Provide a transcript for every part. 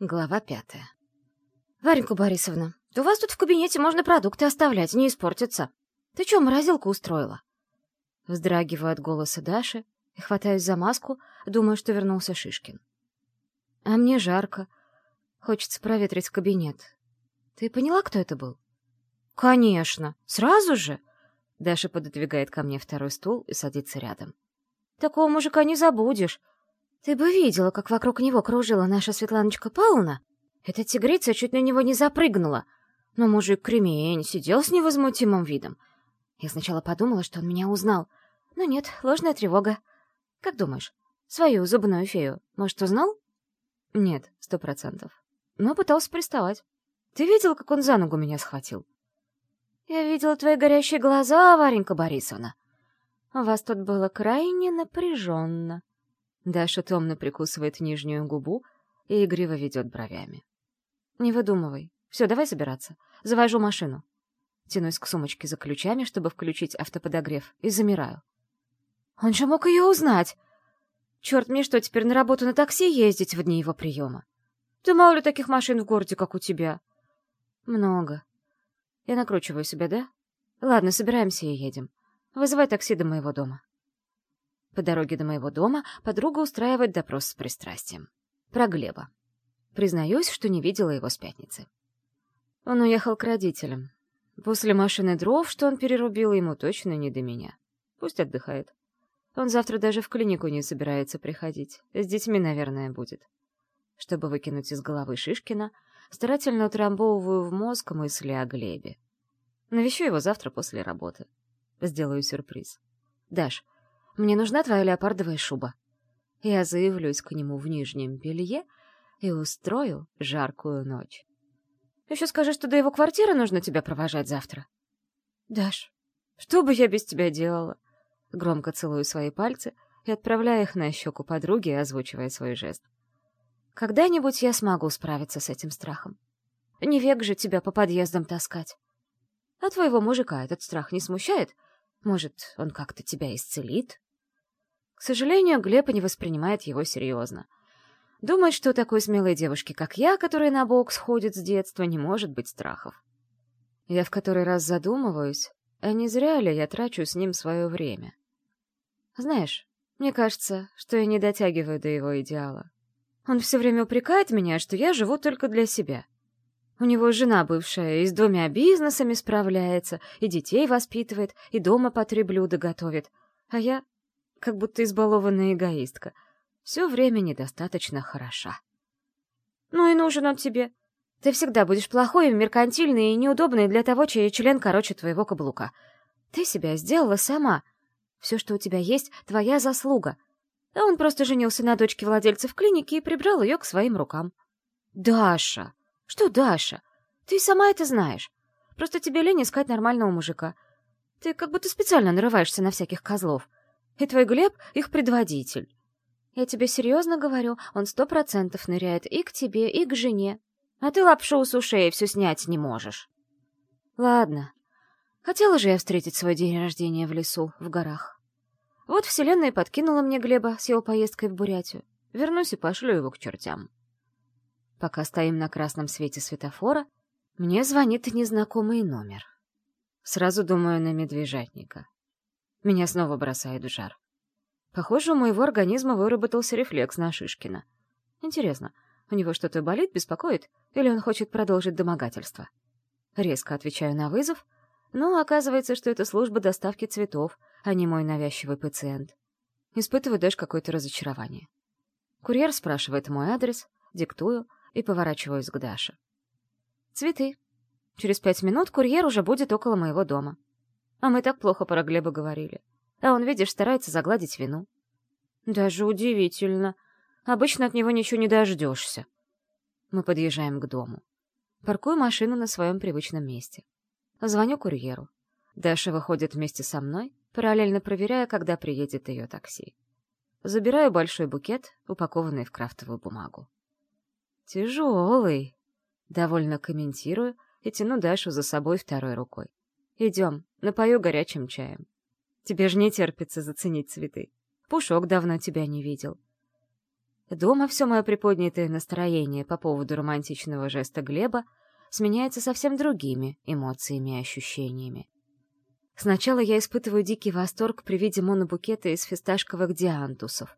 Глава 5. «Варенька Борисовна, да у вас тут в кабинете можно продукты оставлять, не испортятся. Ты чё, морозилку устроила?» Вздрагиваю от голоса Даши и хватаюсь за маску, думая, что вернулся Шишкин. «А мне жарко. Хочется проветрить кабинет. Ты поняла, кто это был?» «Конечно! Сразу же!» Даша пододвигает ко мне второй стул и садится рядом. «Такого мужика не забудешь. Ты бы видела, как вокруг него кружила наша Светланочка Павловна. Эта тигрица чуть на него не запрыгнула. Но мужик кремень сидел с невозмутимым видом. Я сначала подумала, что он меня узнал. Но нет, ложная тревога. Как думаешь, свою зубную фею, может, узнал?» «Нет, 100%. Но пытался приставать. Ты видела, как он за ногу меня схватил?» «Я видела твои горящие глаза, Варенька Борисовна. У вас тут было крайне напряженно». Даша томно прикусывает нижнюю губу и игриво ведет бровями. «Не выдумывай. Все, давай собираться. Завожу машину». Тянусь к сумочке за ключами, чтобы включить автоподогрев, и замираю. «Он же мог ее узнать! Черт, мне что, теперь на работу на такси ездить в дни его приема? Да мало ли таких машин в городе, как у тебя?» «Много. Я накручиваю себя, да? Ладно, собираемся и едем. Вызывай такси до моего дома». По дороге до моего дома подруга устраивает допрос с пристрастием. Про Глеба. Признаюсь, что не видела его с пятницы. Он уехал к родителям. После машины дров, что он перерубил, ему точно не до меня. Пусть отдыхает. Он завтра даже в клинику не собирается приходить. С детьми, наверное, будет. Чтобы выкинуть из головы Шишкина, старательно утрамбовываю в мозг мысли о Глебе. Навещу его завтра после работы. Сделаю сюрприз. «Даш, мне нужна твоя леопардовая шуба». Я заявлюсь к нему в нижнем белье и устрою жаркую ночь. Еще скажи, что до его квартиры нужно тебя провожать завтра. «Даш, что бы я без тебя делала?» Громко целую свои пальцы и отправляю их на щеку подруги, озвучивая свой жест. «Когда-нибудь я смогу справиться с этим страхом. Не век же тебя по подъездам таскать. А твоего мужика этот страх не смущает? Может, он как-то тебя исцелит?» К сожалению, Глеб не воспринимает его серьезно. Думает, что у такой смелой девушки, как я, которая на бок сходит с детства, не может быть страхов. Я в который раз задумываюсь, а не зря ли я трачу с ним свое время. Знаешь, мне кажется, что я не дотягиваю до его идеала. Он все время упрекает меня, что я живу только для себя. У него жена бывшая и с 2 бизнесами справляется, и детей воспитывает, и дома по 3 блюда готовит. А я как будто избалованная эгоистка. Все время недостаточно хороша. «Ну и нужен он тебе. Ты всегда будешь плохой, меркантильный и неудобный для того, чей член короче твоего каблука. Ты себя сделала сама. Все, что у тебя есть, твоя заслуга. А он просто женился на дочке владельцев клиники и прибрал ее к своим рукам». «Даша! Что Даша? Ты сама это знаешь. Просто тебе лень искать нормального мужика. Ты как будто специально нарываешься на всяких козлов. И твой Глеб — их предводитель. Я тебе серьезно говорю, он 100% ныряет и к тебе, и к жене. А ты лапшу с ушей все снять не можешь». Ладно. Хотела же я встретить свой день рождения в лесу, в горах. Вот вселенная подкинула мне Глеба с его поездкой в Бурятию. Вернусь и пошлю его к чертям. Пока стоим на красном свете светофора, мне звонит незнакомый номер. Сразу думаю на медвежатника. Меня снова бросает в жар. Похоже, у моего организма выработался рефлекс на Шишкина. Интересно, у него что-то болит, беспокоит, или он хочет продолжить домогательство? Резко отвечаю на вызов, но оказывается, что это служба доставки цветов, а не мой навязчивый пациент. Испытываю даже какое-то разочарование. Курьер спрашивает мой адрес, диктую и поворачиваюсь к Даше. «Цветы. Через 5 минут курьер уже будет около моего дома. А мы так плохо про Глеба говорили. А он, видишь, старается загладить вину». «Даже удивительно. Обычно от него ничего не дождешься». Мы подъезжаем к дому. Паркую машину на своем привычном месте. Звоню курьеру. Даша выходит вместе со мной, параллельно проверяя, когда приедет ее такси. Забираю большой букет, упакованный в крафтовую бумагу. «Тяжелый», — довольно комментирую и тяну Дашу за собой второй рукой. «Идем, напою горячим чаем. Тебе же не терпится заценить цветы. Пушок давно тебя не видел». Дома все мое приподнятое настроение по поводу романтичного жеста Глеба сменяется совсем другими эмоциями и ощущениями. Сначала я испытываю дикий восторг при виде монобукета из фисташковых диантусов.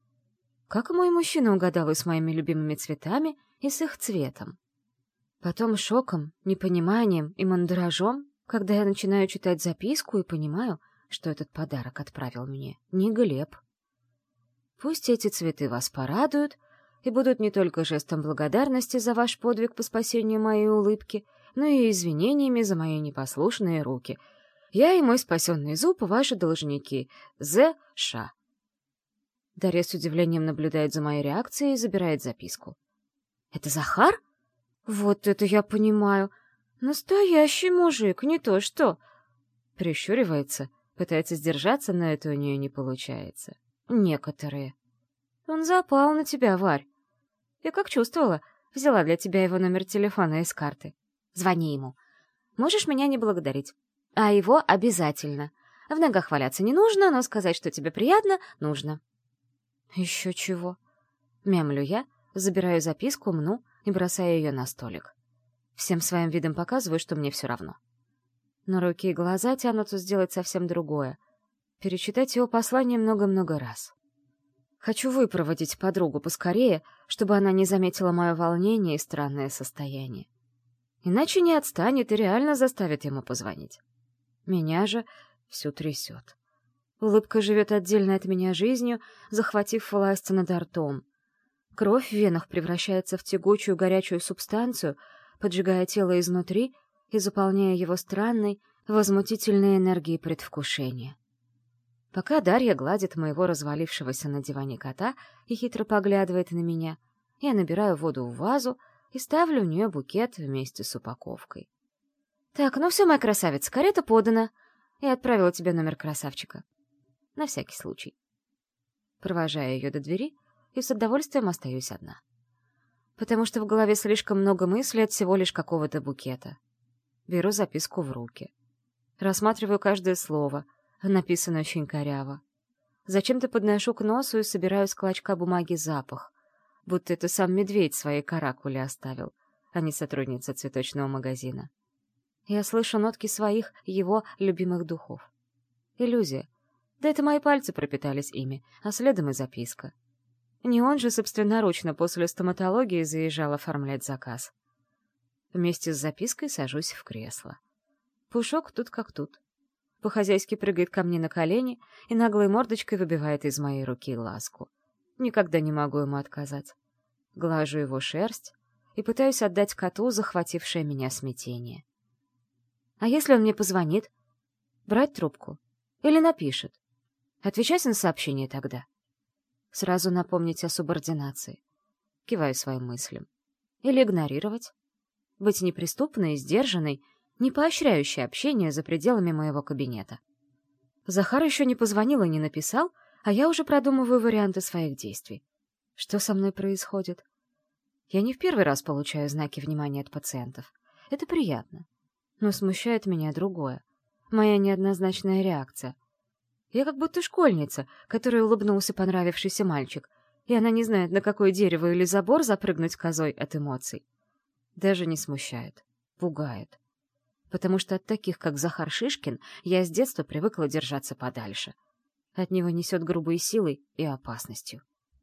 Как мой мужчина угадал и с моими любимыми цветами, и с их цветом? Потом шоком, непониманием и мандражом, когда я начинаю читать записку и понимаю, что этот подарок отправил мне не Глеб. Пусть эти цветы вас порадуют и будут не только жестом благодарности за ваш подвиг по спасению моей улыбки, но и извинениями за мои непослушные руки. Я и мой спасенный зуб — ваши должники. З.Ш. Дарья с удивлением наблюдает за моей реакцией и забирает записку. «Это Захар? Вот это я понимаю. Настоящий мужик, не то что...» Прищуривается, пытается сдержаться, но это у нее не получается. Некоторые. «Он запал на тебя, Варь. Я как чувствовала, взяла для тебя его номер телефона из карты. Звони ему. Можешь меня не благодарить. А его обязательно. В ногах валяться не нужно, но сказать, что тебе приятно, нужно». «Еще чего?» Мямлю я, забираю записку, мну и бросаю ее на столик. Всем своим видом показываю, что мне все равно. Но руки и глаза тянутся сделать совсем другое. Перечитать его послание много-много раз. Хочу выпроводить подругу поскорее, чтобы она не заметила мое волнение и странное состояние. Иначе не отстанет и реально заставит ему позвонить. Меня же всю трясет. Улыбка живет отдельно от меня жизнью, захватив власть над ртом. Кровь в венах превращается в тягучую горячую субстанцию, поджигая тело изнутри и заполняя его странной, возмутительной энергией предвкушения. Пока Дарья гладит моего развалившегося на диване кота и хитро поглядывает на меня, я набираю воду в вазу и ставлю в нее букет вместе с упаковкой. «Так, ну все, моя красавица, карета подана. Я отправила тебе номер красавчика. На всякий случай». Провожаю ее до двери и с удовольствием остаюсь одна. Потому что в голове слишком много мыслей от всего лишь какого-то букета. Беру записку в руки. Рассматриваю каждое слово, написано очень коряво. Зачем-то подношу к носу и собираю с клочка бумаги запах, будто это сам медведь своей каракули оставил, а не сотрудница цветочного магазина. Я слышу нотки своих, его любимых духов. Иллюзия. Да это мои пальцы пропитались ими, а следом и записка. Не он же собственноручно после стоматологии заезжал оформлять заказ. Вместе с запиской сажусь в кресло. Пушок тут как тут. По-хозяйски прыгает ко мне на колени и наглой мордочкой выбивает из моей руки ласку. Никогда не могу ему отказать. Глажу его шерсть и пытаюсь отдать коту захватившее меня смятение. А если он мне позвонит? Брать трубку? Или напишет? Отвечать на сообщение тогда? Сразу напомнить о субординации. Киваю своим мыслям. Или игнорировать? Быть неприступной и сдержанной, не поощряющей общение за пределами моего кабинета. Захар еще не позвонил и не написал, а я уже продумываю варианты своих действий. Что со мной происходит? Я не в первый раз получаю знаки внимания от пациентов. Это приятно. Но смущает меня другое. Моя неоднозначная реакция. Я как будто школьница, которой улыбнулся понравившийся мальчик, и она не знает, на какое дерево или забор запрыгнуть козой от эмоций. Даже не смущает. Пугает. Потому что от таких, как Захар Шишкин, я с детства привыкла держаться подальше. От него несет грубой силой и опасностью.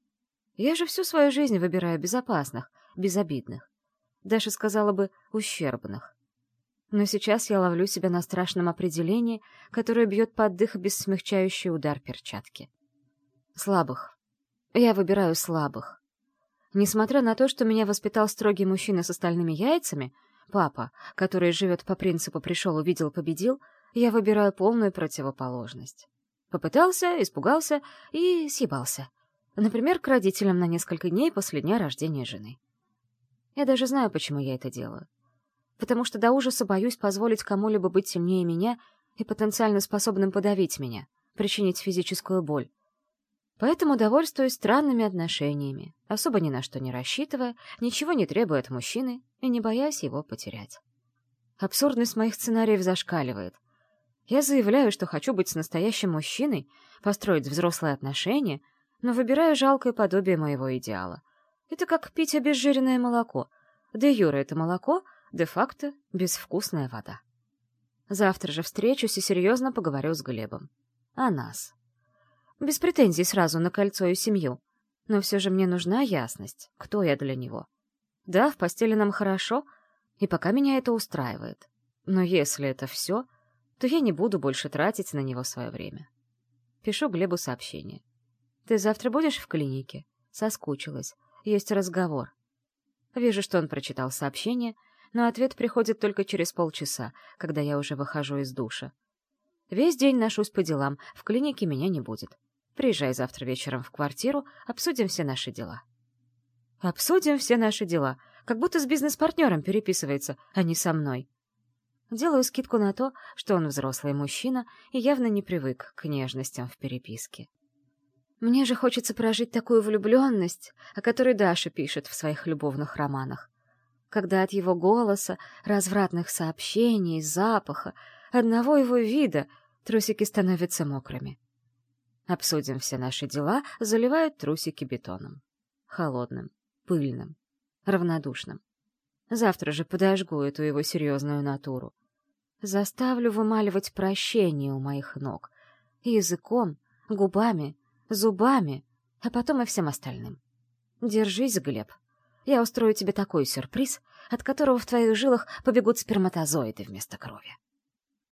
Я же всю свою жизнь выбираю безопасных, безобидных. Даша сказала бы, ущербных. Но сейчас я ловлю себя на страшном определении, которое бьет под дых без смягчающий удар перчатки. Слабых. Я выбираю слабых. Несмотря на то, что меня воспитал строгий мужчина с остальными яйцами, папа, который живет по принципу «пришел, увидел, победил», я выбираю полную противоположность. Попытался, испугался и съебался. Например, к родителям на несколько дней после дня рождения жены. Я даже знаю, почему я это делаю. Потому что до ужаса боюсь позволить кому-либо быть сильнее меня и потенциально способным подавить меня, причинить физическую боль. Поэтому довольствуюсь странными отношениями, особо ни на что не рассчитывая, ничего не требуя от мужчины и не боясь его потерять. Абсурдность моих сценариев зашкаливает. Я заявляю, что хочу быть с настоящим мужчиной, построить взрослые отношения, но выбираю жалкое подобие моего идеала. Это как пить обезжиренное молоко. Де юре это молоко, де-факто безвкусная вода. Завтра же встречусь и серьезно поговорю с Глебом. О нас. Без претензий сразу на кольцо и семью. Но все же мне нужна ясность, кто я для него. Да, в постели нам хорошо, и пока меня это устраивает. Но если это все, то я не буду больше тратить на него свое время. Пишу Глебу сообщение. «Ты завтра будешь в клинике?» Соскучилась. Есть разговор. Вижу, что он прочитал сообщение, но ответ приходит только через полчаса, когда я уже выхожу из душа. Весь день ношусь по делам, в клинике меня не будет. Приезжай завтра вечером в квартиру, обсудим все наши дела. Обсудим все наши дела, как будто с бизнес-партнером переписывается, а не со мной. Делаю скидку на то, что он взрослый мужчина и явно не привык к нежностям в переписке. Мне же хочется прожить такую влюбленность, о которой Даша пишет в своих любовных романах. Когда от его голоса, развратных сообщений, запаха, одного его вида трусики становятся мокрыми. Обсудим все наши дела, заливают трусики бетоном. Холодным, пыльным, равнодушным. Завтра же подожгу эту его серьезную натуру. Заставлю вымаливать прощение у моих ног. Языком, губами, зубами, а потом и всем остальным. Держись, Глеб. Я устрою тебе такой сюрприз, от которого в твоих жилах побегут сперматозоиды вместо крови.